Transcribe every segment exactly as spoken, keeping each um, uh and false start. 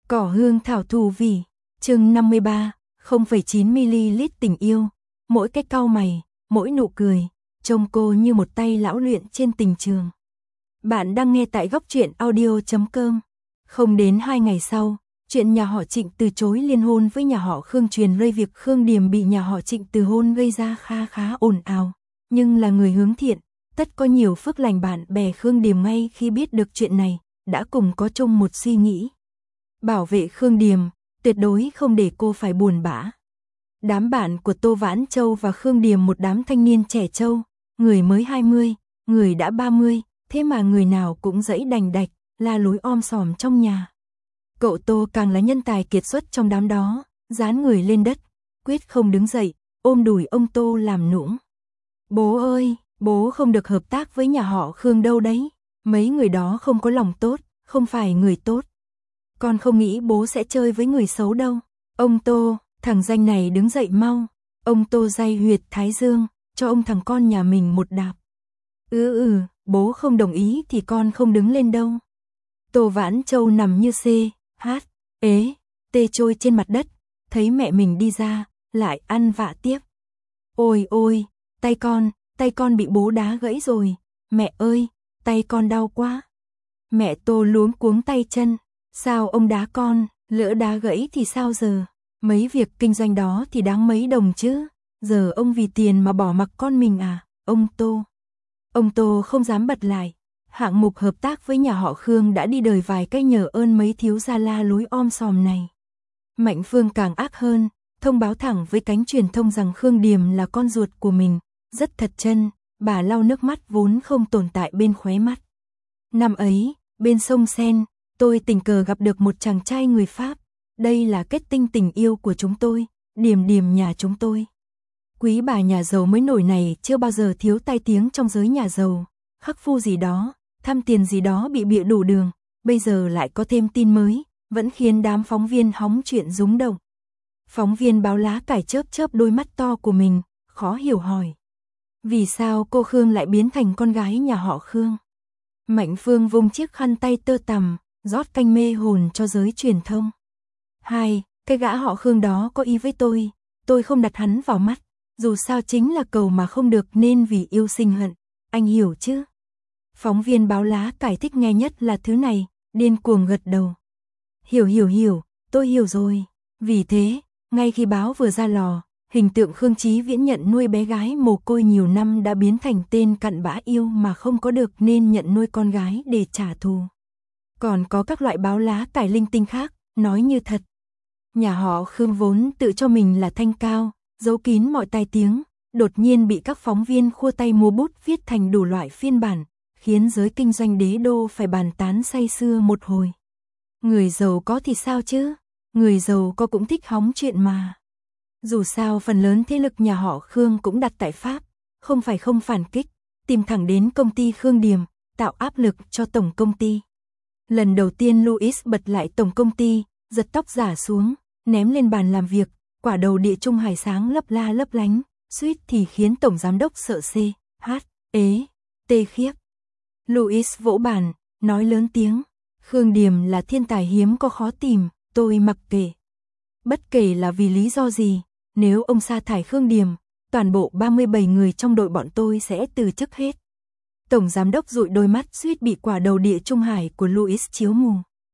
Cỏ hương thảo thù vì, chương năm mươi ba, không phẩy chín mi-li-lít tình yêu, mỗi cái cau mày, mỗi nụ cười, trông cô như một tay lão luyện trên tình trường. Bạn đang nghe tại góc truyện audio chấm com. Không đến hai ngày sau, chuyện nhà họ Trịnh từ chối liên hôn với nhà họ Khương truyền rây việc Khương Điềm bị nhà họ Trịnh từ hôn gây ra kha khá ồn ào, nhưng là người hướng thiện, tất có nhiều phước lành. Bạn bè Khương Điềm ngay khi biết được chuyện này, đã cùng có chung một suy nghĩ. Bảo vệ Khương Điềm, tuyệt đối không để cô phải buồn bã. Đám bạn của Tô Vãn Châu và Khương Điềm một đám thanh niên trẻ trâu, người mới hai mươi, người đã ba mươi, thế mà người nào cũng dẫy đành đạch, la lối om sòm trong nhà. Cậu Tô càng là nhân tài kiệt xuất trong đám đó, dán người lên đất, quyết không đứng dậy, ôm đùi ông Tô làm nũng. Bố ơi, bố không được hợp tác với nhà họ Khương đâu đấy, mấy người đó không có lòng tốt, không phải người tốt. Con không nghĩ bố sẽ chơi với người xấu đâu. Ông Tô, thằng danh này đứng dậy mau. Ông Tô day huyệt thái dương, cho ông thằng con nhà mình một đạp. Ừ ừ, bố không đồng ý thì con không đứng lên đâu. Tô Vãn Châu nằm như xê, hát, ế, tê trôi trên mặt đất, thấy mẹ mình đi ra, lại ăn vạ tiếp. Ôi ôi, tay con, tay con bị bố đá gãy rồi, mẹ ơi, tay con đau quá. Mẹ Tô luống cuống tay chân, sao ông đá con, lỡ đá gãy thì sao giờ, mấy việc kinh doanh đó thì đáng mấy đồng chứ, giờ ông vì tiền mà bỏ mặc con mình à, ông Tô. Ông Tô không dám bật lại, hạng mục hợp tác với nhà họ Khương đã đi đời vài cái nhờ ơn mấy thiếu gia la lối om sòm này. Mạnh Phương càng ác hơn, thông báo thẳng với cánh truyền thông rằng Khương Điềm là con ruột của mình, rất thật chân, bà lau nước mắt vốn không tồn tại bên khóe mắt. Năm ấy, bên sông Sen, tôi tình cờ gặp được một chàng trai người Pháp, đây là kết tinh tình yêu của chúng tôi, Điềm Điềm nhà chúng tôi. Quý bà nhà giàu mới nổi này chưa bao giờ thiếu tai tiếng trong giới nhà giàu, khắc phu gì đó, tham tiền gì đó bị bịa đủ đường, bây giờ lại có thêm tin mới, vẫn khiến đám phóng viên hóng chuyện rúng động. Phóng viên báo lá cải chớp chớp đôi mắt to của mình, khó hiểu hỏi. Vì sao cô Khương lại biến thành con gái nhà họ Khương? Mạnh Phương vung chiếc khăn tay tơ tằm, rót canh mê hồn cho giới truyền thông. Hai, cái gã họ Khương đó có ý với tôi, tôi không đặt hắn vào mắt, dù sao chính là cầu mà không được nên vì yêu sinh hận, anh hiểu chứ? Phóng viên báo lá cải thích nghe nhất là thứ này, điên cuồng gật đầu. Hiểu hiểu hiểu, tôi hiểu rồi. Vì thế, ngay khi báo vừa ra lò, hình tượng Khương Chí Viễn nhận nuôi bé gái mồ côi nhiều năm đã biến thành tên cặn bã yêu mà không có được nên nhận nuôi con gái để trả thù. Còn có các loại báo lá cải linh tinh khác, nói như thật. Nhà họ Khương vốn tự cho mình là thanh cao, giấu kín mọi tai tiếng, đột nhiên bị các phóng viên khua tay múa bút viết thành đủ loại phiên bản, khiến giới kinh doanh đế đô phải bàn tán say sưa một hồi. Người giàu có thì sao chứ? Người giàu có cũng thích hóng chuyện mà. Dù sao phần lớn thế lực nhà họ Khương cũng đặt tại Pháp, không phải không phản kích, tìm thẳng đến công ty Khương Điềm, tạo áp lực cho tổng công ty. Lần đầu tiên Louis bật lại tổng công ty, giật tóc giả xuống, ném lên bàn làm việc, quả đầu địa trung hải sáng lấp la lấp lánh, suýt thì khiến tổng giám đốc sợ xê, hát, ế, tê khiếp. Louis vỗ bàn, nói lớn tiếng, Khương Điềm là thiên tài hiếm có khó tìm, tôi mặc kệ. Bất kể là vì lý do gì, nếu ông sa thải Khương Điềm, toàn bộ ba mươi bảy người trong đội bọn tôi sẽ từ chức hết. Tổng giám đốc dụi đôi mắt suýt bị quả đầu địa trung hải của Louis chiếu mù.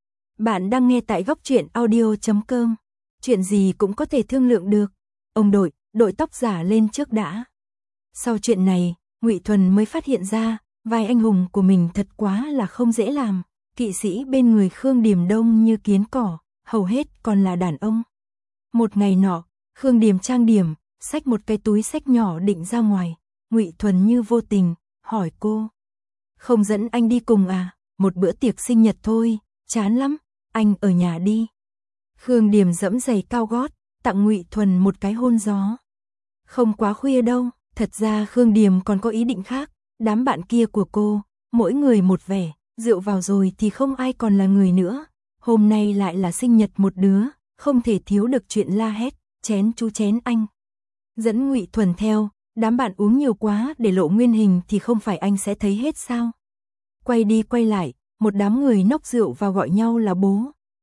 Bạn đang nghe tại góc truyện audio chấm com. Chuyện gì cũng có thể thương lượng được. Ông đội, đội tóc giả lên trước đã. Sau chuyện này, Ngụy Thuần mới phát hiện ra, vai anh hùng của mình thật quá là không dễ làm. Kỵ sĩ bên người Khương Điềm đông như kiến cỏ, hầu hết còn là đàn ông. Một ngày nọ, Khương Điềm trang điểm, xách một cái túi xách nhỏ định ra ngoài. Ngụy Thuần như vô tình, hỏi cô. Không dẫn anh đi cùng à, một bữa tiệc sinh nhật thôi, chán lắm, anh ở nhà đi. Khương Điềm dẫm giày cao gót, tặng Ngụy Thuần một cái hôn gió. Không quá khuya đâu, thật ra Khương Điềm còn có ý định khác, đám bạn kia của cô, mỗi người một vẻ, rượu vào rồi thì không ai còn là người nữa. Hôm nay lại là sinh nhật một đứa, không thể thiếu được chuyện la hét, chén chú chén anh. Dẫn Ngụy Thuần theo, đám bạn uống nhiều quá để lộ nguyên hình thì không phải anh sẽ thấy hết sao. Quay đi quay lại, một đám người nốc rượu và gọi nhau là bố.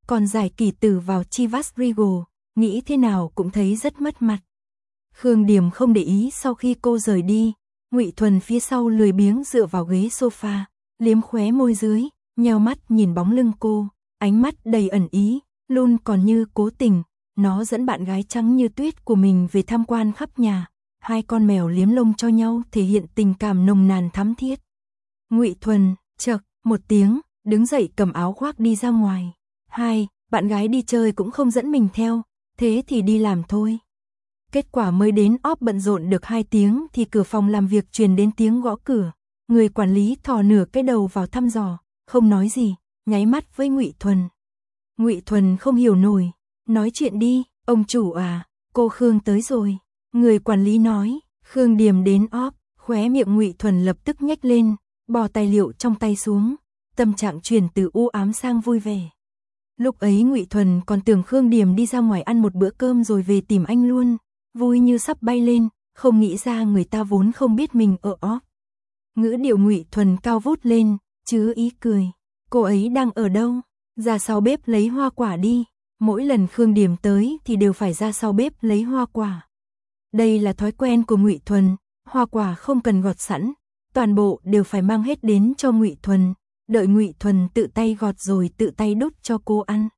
còn giải kỳ tử vào Chivas Regal, nghĩ thế nào cũng thấy rất mất mặt. Khương Điềm không để ý sau khi cô rời đi, Ngụy Thuần phía sau lười biếng dựa vào ghế sofa, liếm khóe môi dưới, nheo mắt nhìn bóng lưng cô, ánh mắt đầy ẩn ý, luôn còn như cố tình, nó dẫn bạn gái trắng như tuyết của mình về tham quan khắp nhà, hai con mèo liếm lông cho nhau thể hiện tình cảm nồng nàn thắm thiết. Ngụy Thuần, chậc, một tiếng, đứng dậy cầm áo khoác đi ra ngoài. Hai, bạn gái đi chơi cũng không dẫn mình theo, thế thì đi làm thôi. Kết quả mới đến óp bận rộn được hai tiếng thì cửa phòng làm việc truyền đến tiếng gõ cửa. Người quản lý thò nửa cái đầu vào thăm dò, không nói gì, nháy mắt với Ngụy Thuần. Ngụy Thuần không hiểu nổi, nói chuyện đi, ông chủ à, cô Khương tới rồi. Người quản lý nói, Khương Điềm đến óp, khóe miệng Ngụy Thuần lập tức nhếch lên, bỏ tài liệu trong tay xuống, tâm trạng chuyển từ u ám sang vui vẻ. Lúc ấy Ngụy Thuần còn tưởng Khương Điềm đi ra ngoài ăn một bữa cơm rồi về tìm anh luôn, vui như sắp bay lên, không nghĩ ra người ta vốn không biết mình ở óp. Ngữ điệu Ngụy Thuần cao vút lên, chứ ý cười. Cô ấy đang ở đâu? Ra sau bếp lấy hoa quả đi. Mỗi lần Khương Điềm tới thì đều phải ra sau bếp lấy hoa quả. Đây là thói quen của Ngụy Thuần, hoa quả không cần gọt sẵn, toàn bộ đều phải mang hết đến cho Ngụy Thuần, đợi Ngụy Thuần tự tay gọt rồi tự tay đút cho cô ăn.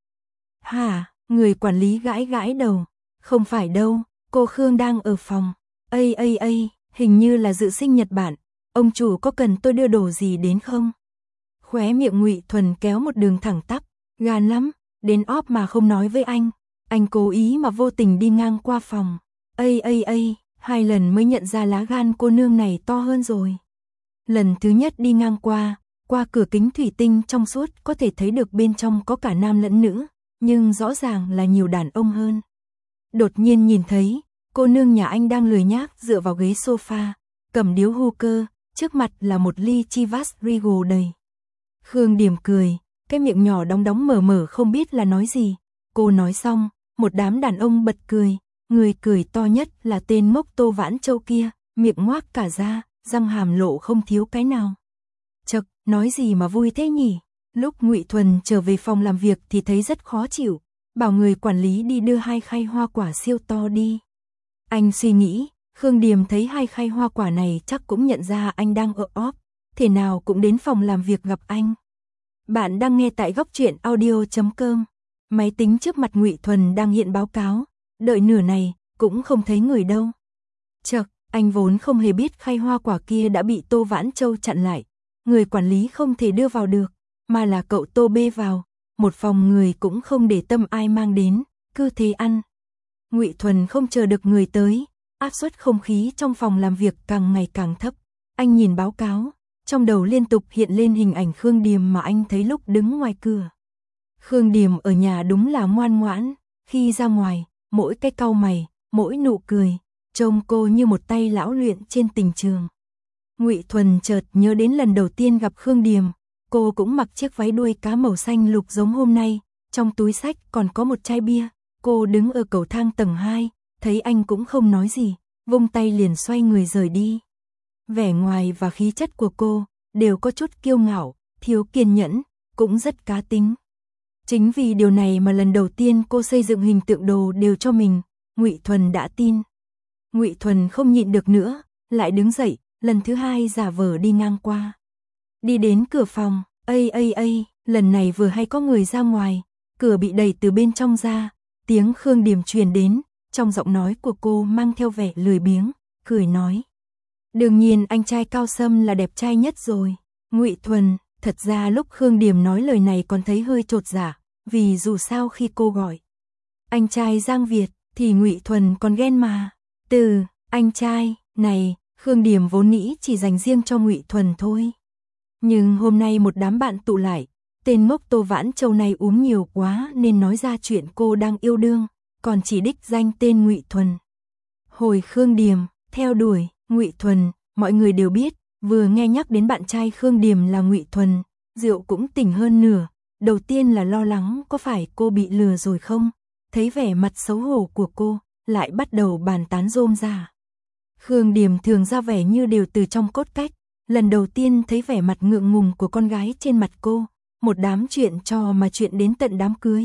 Hả? Người quản lý gãi gãi đầu. Không phải đâu, cô Khương đang ở phòng. Ây ây ây, hình như là dự sinh nhật bạn. Ông chủ có cần tôi đưa đồ gì đến không? Khóe miệng Ngụy Thuần kéo một đường thẳng tắp, gan lắm, đến óp mà không nói với anh. Anh cố ý mà vô tình đi ngang qua phòng. Ây ây ây, hai lần mới nhận ra lá gan cô nương này to hơn rồi. Lần thứ nhất đi ngang qua, qua cửa kính thủy tinh trong suốt có thể thấy được bên trong có cả nam lẫn nữ, nhưng rõ ràng là nhiều đàn ông hơn. Đột nhiên nhìn thấy, cô nương nhà anh đang lười nhác dựa vào ghế sofa, cầm điếu hookah, trước mặt là một ly Chivas Regal đầy. Khương Điềm cười, cái miệng nhỏ đóng đóng mở mở không biết là nói gì. Cô nói xong, một đám đàn ông bật cười, người cười to nhất là tên ngốc Tô Vãn Châu kia, miệng ngoác cả ra, răng hàm lộ không thiếu cái nào. Chậc, nói gì mà vui thế nhỉ? Lúc Ngụy Thuần trở về phòng làm việc thì thấy rất khó chịu, bảo người quản lý đi đưa hai khay hoa quả siêu to đi. Anh suy nghĩ, Khương Điềm thấy hai khay hoa quả này chắc cũng nhận ra anh đang ở óp, thế nào cũng đến phòng làm việc gặp anh. Bạn đang nghe tại góc truyện audio chấm com. Máy tính trước mặt Ngụy Thuần đang hiện báo cáo, đợi nửa này, cũng không thấy người đâu. Chậc, anh vốn không hề biết khay hoa quả kia đã bị Tô Vãn Châu chặn lại. Người quản lý không thể đưa vào được, mà là cậu Tô bê vào. Một phòng người cũng không để tâm ai mang đến, cứ thế ăn. Ngụy Thuần không chờ được người tới, áp suất không khí trong phòng làm việc càng ngày càng thấp. Anh nhìn báo cáo, trong đầu liên tục hiện lên hình ảnh Khương Điềm mà anh thấy lúc đứng ngoài cửa. Khương Điềm ở nhà đúng là ngoan ngoãn, khi ra ngoài, mỗi cái cau mày, mỗi nụ cười, trông cô như một tay lão luyện trên tình trường. Ngụy Thuần chợt nhớ đến lần đầu tiên gặp Khương Điềm, cô cũng mặc chiếc váy đuôi cá màu xanh lục giống hôm nay, trong túi xách còn có một chai bia. Cô đứng ở cầu thang tầng hai, thấy anh cũng không nói gì, vung tay liền xoay người rời đi. Vẻ ngoài và khí chất của cô đều có chút kiêu ngạo, thiếu kiên nhẫn, cũng rất cá tính. Chính vì điều này mà lần đầu tiên cô xây dựng hình tượng đồ đều cho mình, Ngụy Thuần đã tin. Ngụy Thuần không nhịn được nữa, lại đứng dậy, lần thứ hai giả vờ đi ngang qua. Đi đến cửa phòng, ây ây ây, lần này vừa hay có người ra ngoài, cửa bị đẩy từ bên trong ra, tiếng Khương Điềm truyền đến, trong giọng nói của cô mang theo vẻ lười biếng, cười nói. Đương nhiên anh trai Cao Sâm là đẹp trai nhất rồi. Ngụy Thuần, thật ra lúc Khương Điềm nói lời này còn thấy hơi chột dạ, vì dù sao khi cô gọi anh trai Giang Việt thì Ngụy Thuần còn ghen mà. Từ anh trai này, Khương Điềm vốn nghĩ chỉ dành riêng cho Ngụy Thuần thôi. Nhưng hôm nay một đám bạn tụ lại, tên ngốc Tô Vãn Châu này uống nhiều quá nên nói ra chuyện cô đang yêu đương, còn chỉ đích danh tên Ngụy Thuần. Hồi Khương Điềm theo đuổi Ngụy Thuần, mọi người đều biết, vừa nghe nhắc đến bạn trai Khương Điềm là Ngụy Thuần, rượu cũng tỉnh hơn nửa. Đầu tiên là lo lắng có phải cô bị lừa rồi không, thấy vẻ mặt xấu hổ của cô, lại bắt đầu bàn tán rôm rả. Khương Điềm thường ra vẻ như đều từ trong cốt cách, lần đầu tiên thấy vẻ mặt ngượng ngùng của con gái trên mặt cô, một đám chuyện trò mà chuyện đến tận đám cưới,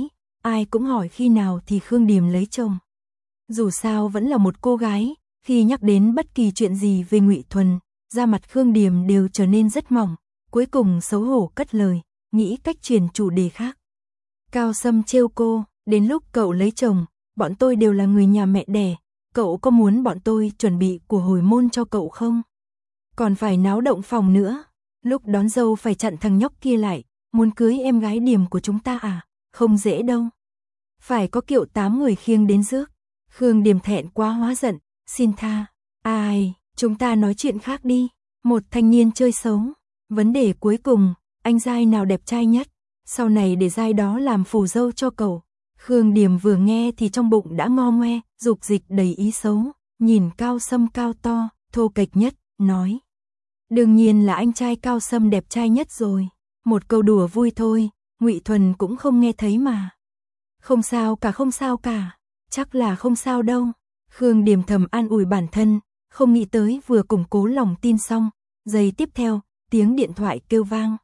ai cũng hỏi khi nào thì Khương Điềm lấy chồng. Dù sao vẫn là một cô gái, khi nhắc đến bất kỳ chuyện gì về Ngụy Thuần, da mặt Khương Điềm đều trở nên rất mỏng, cuối cùng xấu hổ cất lời, nghĩ cách chuyển chủ đề khác. Cao Sâm trêu cô, đến lúc cậu lấy chồng, bọn tôi đều là người nhà mẹ đẻ, cậu có muốn bọn tôi chuẩn bị của hồi môn cho cậu không? Còn phải náo động phòng nữa, lúc đón dâu phải chặn thằng nhóc kia lại, muốn cưới em gái Điềm của chúng ta à, không dễ đâu. Phải có kiệu tám người khiêng đến rước. Khương Điềm thẹn quá hóa giận, xin tha. Ai, chúng ta nói chuyện khác đi. Một thanh niên chơi xấu. Vấn đề cuối cùng, anh giai nào đẹp trai nhất? Sau này để giai đó làm phù dâu cho cậu. Khương Điềm vừa nghe thì trong bụng đã ngo ngoe, dục dịch đầy ý xấu, nhìn Cao Sâm cao to, thô kệch nhất, nói. Đương nhiên là anh trai Cao Sâm đẹp trai nhất rồi. Một câu đùa vui thôi, Ngụy Thuần cũng không nghe thấy mà. Không sao cả không sao cả, chắc là không sao đâu. Khương Điềm thầm an ủi bản thân, không nghĩ tới vừa củng cố lòng tin xong, giây tiếp theo, tiếng điện thoại kêu vang.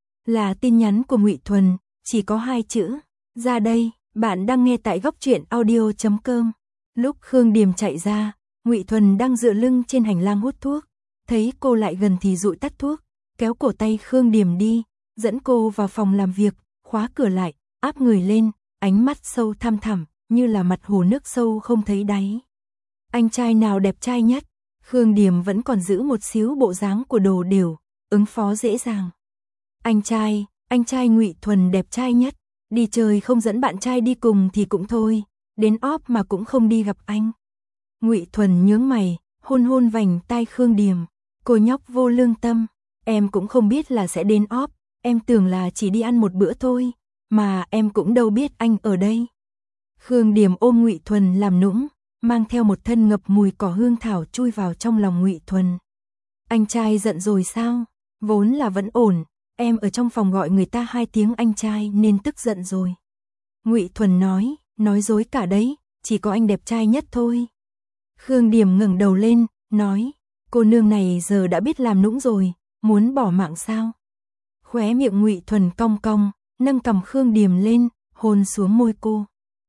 Là tin nhắn của Ngụy Thuần, chỉ có hai chữ, ra đây, bạn đang nghe tại góc truyện audio chấm com. Lúc Khương Điềm chạy ra, Ngụy Thuần đang dựa lưng trên hành lang hút thuốc, thấy cô lại gần thì dụi tắt thuốc, kéo cổ tay Khương Điềm đi, dẫn cô vào phòng làm việc, khóa cửa lại, áp người lên, ánh mắt sâu thăm thẳm, như là mặt hồ nước sâu không thấy đáy. Anh trai nào đẹp trai nhất? Khương Điềm vẫn còn giữ một xíu bộ dáng của đồ đều, ứng phó dễ dàng. Anh trai, anh trai Ngụy Thuần đẹp trai nhất, đi chơi không dẫn bạn trai đi cùng thì cũng thôi, đến óp mà cũng không đi gặp anh. Ngụy Thuần nhướng mày, hôn hôn vành tai Khương Điềm, cô nhóc vô lương tâm, em cũng không biết là sẽ đến óp, em tưởng là chỉ đi ăn một bữa thôi, mà em cũng đâu biết anh ở đây. Khương Điềm ôm Ngụy Thuần làm nũng, mang theo một thân ngập mùi cỏ hương thảo chui vào trong lòng Ngụy Thuần. Anh trai giận rồi sao? Vốn là vẫn ổn, em ở trong phòng gọi người ta hai tiếng anh trai nên tức giận rồi. Ngụy Thuần nói, nói dối cả đấy, chỉ có anh đẹp trai nhất thôi. Khương Điềm ngẩng đầu lên, nói, cô nương này giờ đã biết làm nũng rồi, muốn bỏ mạng sao? Khóe miệng Ngụy Thuần cong cong, nâng cằm Khương Điềm lên, hôn xuống môi cô.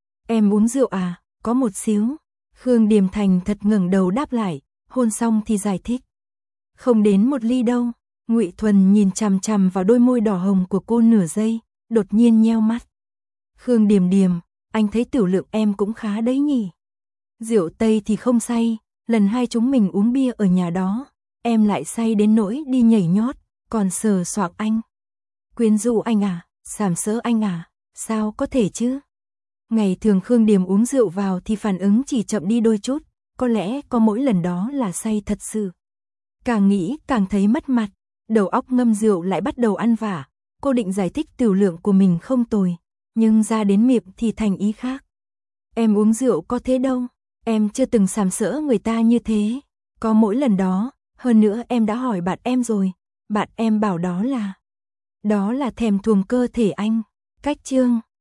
Em uống rượu à? Có một xíu. Khương Điềm thành thật ngẩng đầu đáp lại, hôn xong thì giải thích. Không đến một ly đâu. Ngụy Thuần nhìn chằm chằm vào đôi môi đỏ hồng của cô nửa giây, đột nhiên nheo mắt. Khương Điềm Điềm, anh thấy tiểu lượng em cũng khá đấy nhỉ. Rượu Tây thì không say, lần hai chúng mình uống bia ở nhà đó, em lại say đến nỗi đi nhảy nhót, còn sờ soạng anh. Quyến rũ anh à, sàm sỡ anh à, sao có thể chứ? Ngày thường Khương Điềm uống rượu vào thì phản ứng chỉ chậm đi đôi chút, có lẽ có mỗi lần đó là say thật sự. Càng nghĩ càng thấy mất mặt, đầu óc ngâm rượu lại bắt đầu ăn vả, cô định giải thích tiểu lượng của mình không tồi, nhưng ra đến miệng thì thành ý khác. Em uống rượu có thế đâu, em chưa từng sàm sỡ người ta như thế, có mỗi lần đó, hơn nữa em đã hỏi bạn em rồi, bạn em bảo đó là, đó là thèm thuồng cơ thể anh. Cách chương